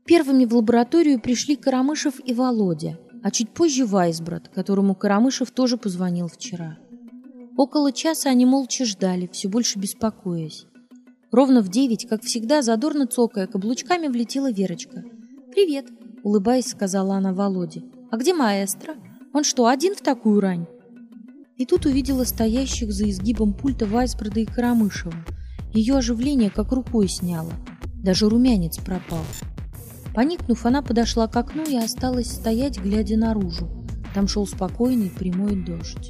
Первыми в лабораторию пришли Карамышев и Володя, а чуть позже Вайсброд, которому Карамышев тоже позвонил вчера. Около часа они молча ждали, все больше беспокоясь. Ровно в 9, как всегда, задорно цокая каблучками, влетела Верочка. «Привет», — улыбаясь, сказала она Володе. «А где маэстро? Он что, один в такую рань?» И тут увидела стоящих за изгибом пульта Вайсброда и Карамышева. Ее оживление как рукой сняло. Даже румянец пропал. Поникнув, она подошла к окну и осталась стоять, глядя наружу. Там шел спокойный прямой дождь.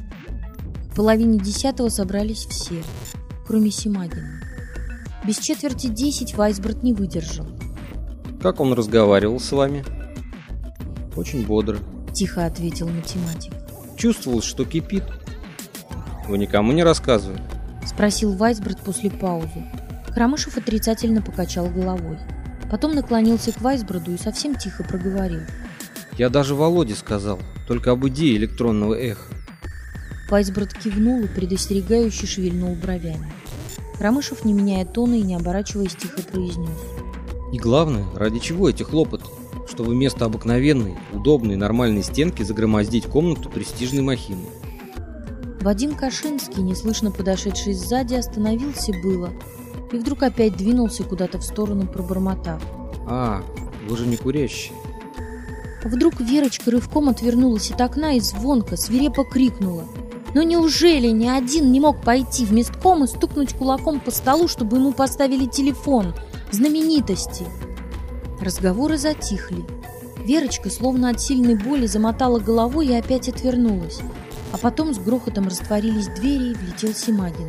В 9:30 собрались все, кроме Симагина. Без 9:45 Вайсброд не выдержал. «Как он разговаривал с вами?» «Очень бодро», — тихо ответил математик. «Чувствовалось, что кипит». «Вы никому не рассказывали?» — спросил Вайсброд после паузы. Карамышев отрицательно покачал головой. Потом наклонился к Вайсброду и совсем тихо проговорил. «Я даже Володе сказал, только об идее электронного эха». Вайсброд кивнул и предостерегающе шевельнул бровями. Карамышев, не меняя тона и не оборачиваясь, тихо произнес. «И главное, ради чего эти хлопоты? Чтобы вместо обыкновенной, удобной, нормальной стенки загромоздить комнату престижной махины». Вадим Кашинский, неслышно подошедший сзади, остановился было и вдруг опять двинулся куда-то в сторону, пробормотав. «А, вы же не курящий». Вдруг Верочка рывком отвернулась от окна и звонко, свирепо крикнула. «Ну неужели ни один не мог пойти в местком и стукнуть кулаком по столу, чтобы ему поставили телефон? Знаменитости!» Разговоры затихли. Верочка, словно от сильной боли, замотала головой и опять отвернулась. А потом с грохотом растворились двери и влетел Симагин.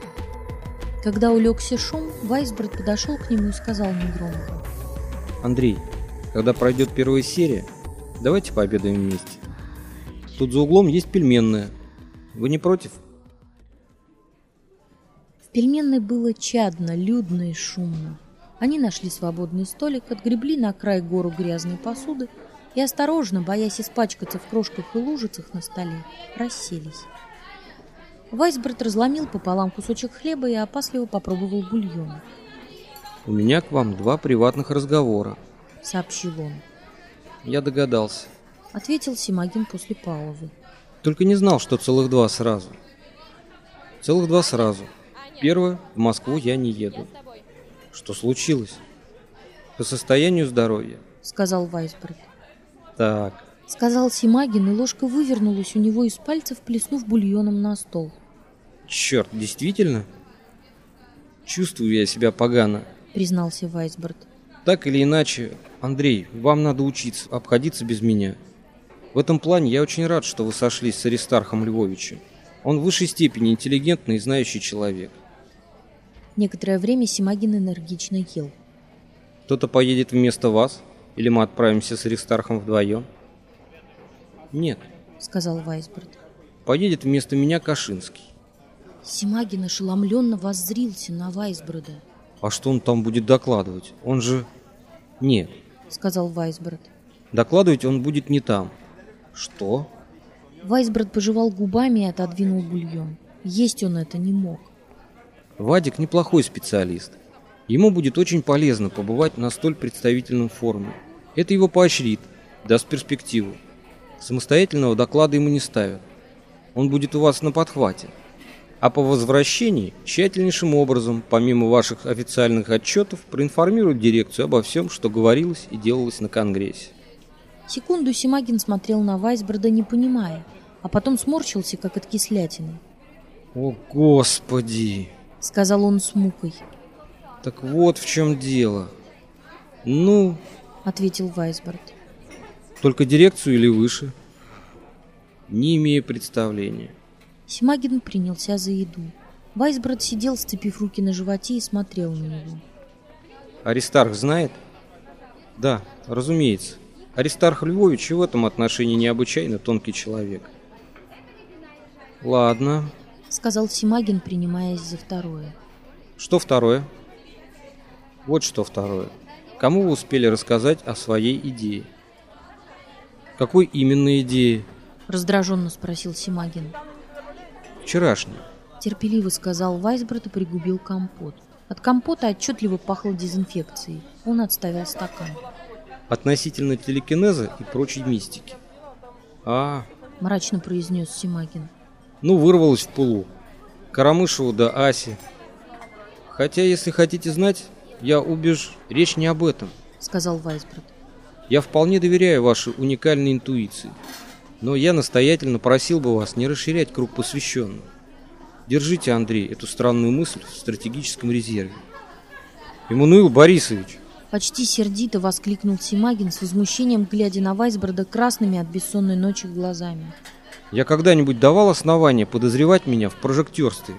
Когда улегся шум, Вайсброд подошел к нему и сказал негромко. «Андрей, когда пройдет первая серия, давайте пообедаем вместе. Тут за углом есть пельменная. Вы не против?» В пельменной было чадно, людно и шумно. Они нашли свободный столик, отгребли на край гору грязной посуды и осторожно, боясь испачкаться в крошках и лужицах на столе, расселись. Вайсброд разломил пополам кусочек хлеба и опасливо попробовал бульон. «У меня к вам 2 приватных разговора», — сообщил он. «Я догадался», — ответил Симагин после паузы. «Только не знал, что целых 2 сразу». «Целых 2 сразу. Первое, в Москву я не еду». «Что случилось?» «По состоянию здоровья», — сказал Вайсброд. «Так», — сказал Симагин, и ложка вывернулась у него из пальцев, плеснув бульоном на стол. «Черт, действительно? Чувствую я себя погано», — признался Вайсброд. «Так или иначе, Андрей, вам надо учиться обходиться без меня. В этом плане я очень рад, что вы сошлись с Аристархом Львовичем. Он в высшей степени интеллигентный и знающий человек». Некоторое время Симагин энергично ел. «Кто-то поедет вместо вас? Или мы отправимся с Аристархом вдвоем?» «Нет», — сказал Вайсброд. «Поедет вместо меня Кашинский». Симагин ошеломленно воззрился на Вайсброда. «А что он там будет докладывать? Он же...» «Нет», — сказал Вайсброд. «Докладывать он будет не там». «Что?» Вайсброд пожевал губами и отодвинул бульон. Есть он это не мог. «Вадик неплохой специалист. Ему будет очень полезно побывать на столь представительном форуме. Это его поощрит, даст перспективу. Самостоятельного доклада ему не ставят. Он будет у вас на подхвате. А по возвращении тщательнейшим образом, помимо ваших официальных отчетов, проинформирует дирекцию обо всем, что говорилось и делалось на Конгрессе». Секунду Симагин смотрел на Вайсброда, не понимая, а потом сморщился, как от кислятины. «О, Господи!» — сказал он с мукой. «Так вот в чем дело. Ну...» — ответил Вайсброд. «Только дирекцию или выше?» «Не имею представления». Симагин принялся за еду. Вайсброд сидел, сцепив руки на животе, и смотрел на него. «Аристарх знает?» «Да, разумеется. Аристарх Львович и в этом отношении необычайно тонкий человек». «Ладно», — сказал Симагин, принимаясь за второе. «Что второе?» «Вот что второе. Кому вы успели рассказать о своей идее?» «Какой именно идее?» — раздраженно спросил Симагин. «Вчерашней», — терпеливо сказал Вайсброд и пригубил компот. От компота отчетливо пахло дезинфекцией. Он отставил стакан. Относительно телекинеза и прочей мистики. Мрачно произнес Симагин. Ну, вырвалось в пылу. Карамышеву да Аси. Хотя, если хотите знать, речь не об этом, сказал Вайсброд. Я вполне доверяю вашей уникальной интуиции. Но я настоятельно просил бы вас не расширять круг посвященных. Держите, Андрей, эту странную мысль в стратегическом резерве. Эммануил Борисович! Почти сердито воскликнул Симагин с возмущением, глядя на Вайсброда красными от бессонной ночи глазами. Я когда-нибудь давал основания подозревать меня в прожектерстве?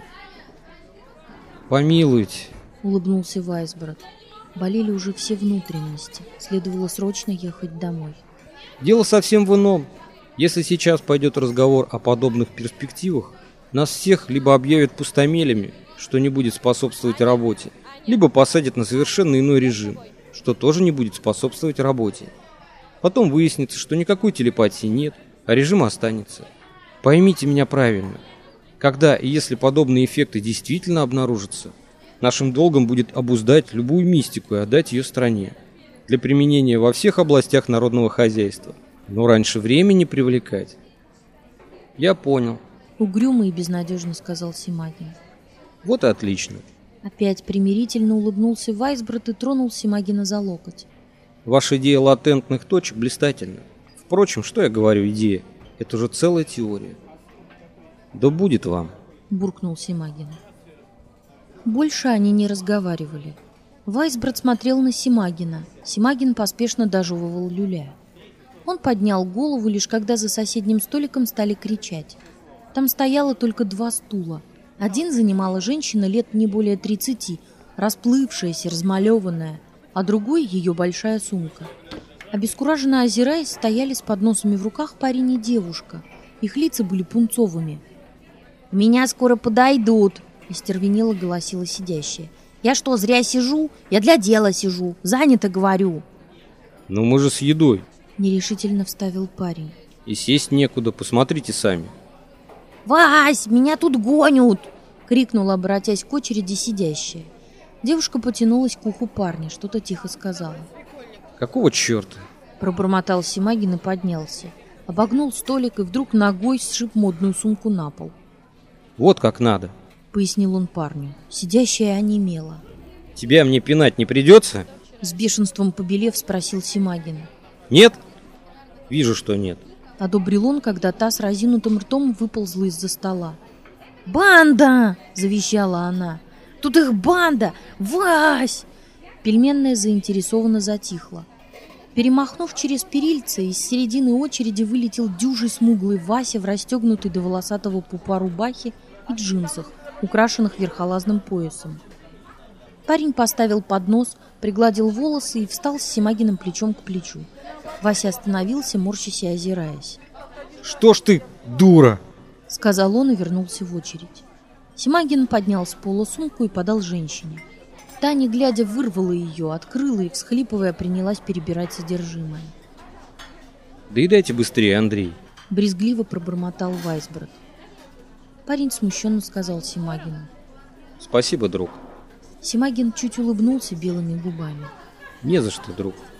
Помилуйте, улыбнулся Вайсброд. Болели уже все внутренности. Следовало срочно ехать домой. Дело совсем в ином. Если сейчас пойдет разговор о подобных перспективах, нас всех либо объявят пустомелями, что не будет способствовать работе, либо посадят на совершенно иной режим, что тоже не будет способствовать работе. Потом выяснится, что никакой телепатии нет, а режим останется. Поймите меня правильно. Когда и если подобные эффекты действительно обнаружатся, нашим долгом будет обуздать любую мистику и отдать ее стране для применения во всех областях народного хозяйства, но раньше времени привлекать. Я понял. Угрюмо и безнадежно сказал Симагин. Вот и отлично. Опять примирительно улыбнулся Вайсброд и тронул Симагина за локоть. Ваша идея латентных точек блистательна. Впрочем, что я говорю, идея? Это уже целая теория. Да будет вам, буркнул Симагин. Больше они не разговаривали. Вайсброд смотрел на Симагина. Симагин поспешно дожевывал люля. Он поднял голову, лишь когда за соседним столиком стали кричать. Там стояло только 2 стула. Один занимала женщина лет не более 30, расплывшаяся, размалеванная, а другой ее большая сумка. Обескураженно озираясь, стояли с подносами в руках парень и девушка. Их лица были пунцовыми. «Меня скоро подойдут!» — истервенело голосила сидящая. «Я что, зря сижу? Я для дела сижу. Занято, говорю!» «Ну мы же с едой!» — нерешительно вставил парень. «И сесть некуда, посмотрите сами!» «Вась, меня тут гонят!» — крикнула, обратясь к очереди, сидящая. Девушка потянулась к уху парня, что-то тихо сказала. «Какого черта?» — пробормотал Симагин и поднялся. Обогнул столик и вдруг ногой сшиб модную сумку на пол. «Вот как надо!» — пояснил он парню. Сидящая онемела. «Тебя мне пинать не придется?» — с бешенством побелев спросил Симагин. «Нет?» «Вижу, что нет». — одобрил он, когда та с разинутым ртом выползла из-за стола. «Банда!» — завещала она. «Тут их банда! Вась!» Пельменная заинтересованно затихла. Перемахнув через перильце, из середины очереди вылетел дюжий смуглый Вася в расстегнутой до волосатого пупа рубахе и джинсах, украшенных верхолазным поясом. Парень поставил поднос, пригладил волосы и встал с Симагиным плечом к плечу. Вася остановился, морщась и озираясь. «Что ж ты, дура!» — сказал он и вернулся в очередь. Симагин поднял с пола сумку и подал женщине. Та, не глядя, вырвала ее, открыла и, всхлипывая, принялась перебирать содержимое. «Доедайте быстрее, Андрей!» — брезгливо пробормотал Вайсброд. Парень смущенно сказал Симагину. «Спасибо, друг». Симагин чуть улыбнулся белыми губами. «Не за что, друг».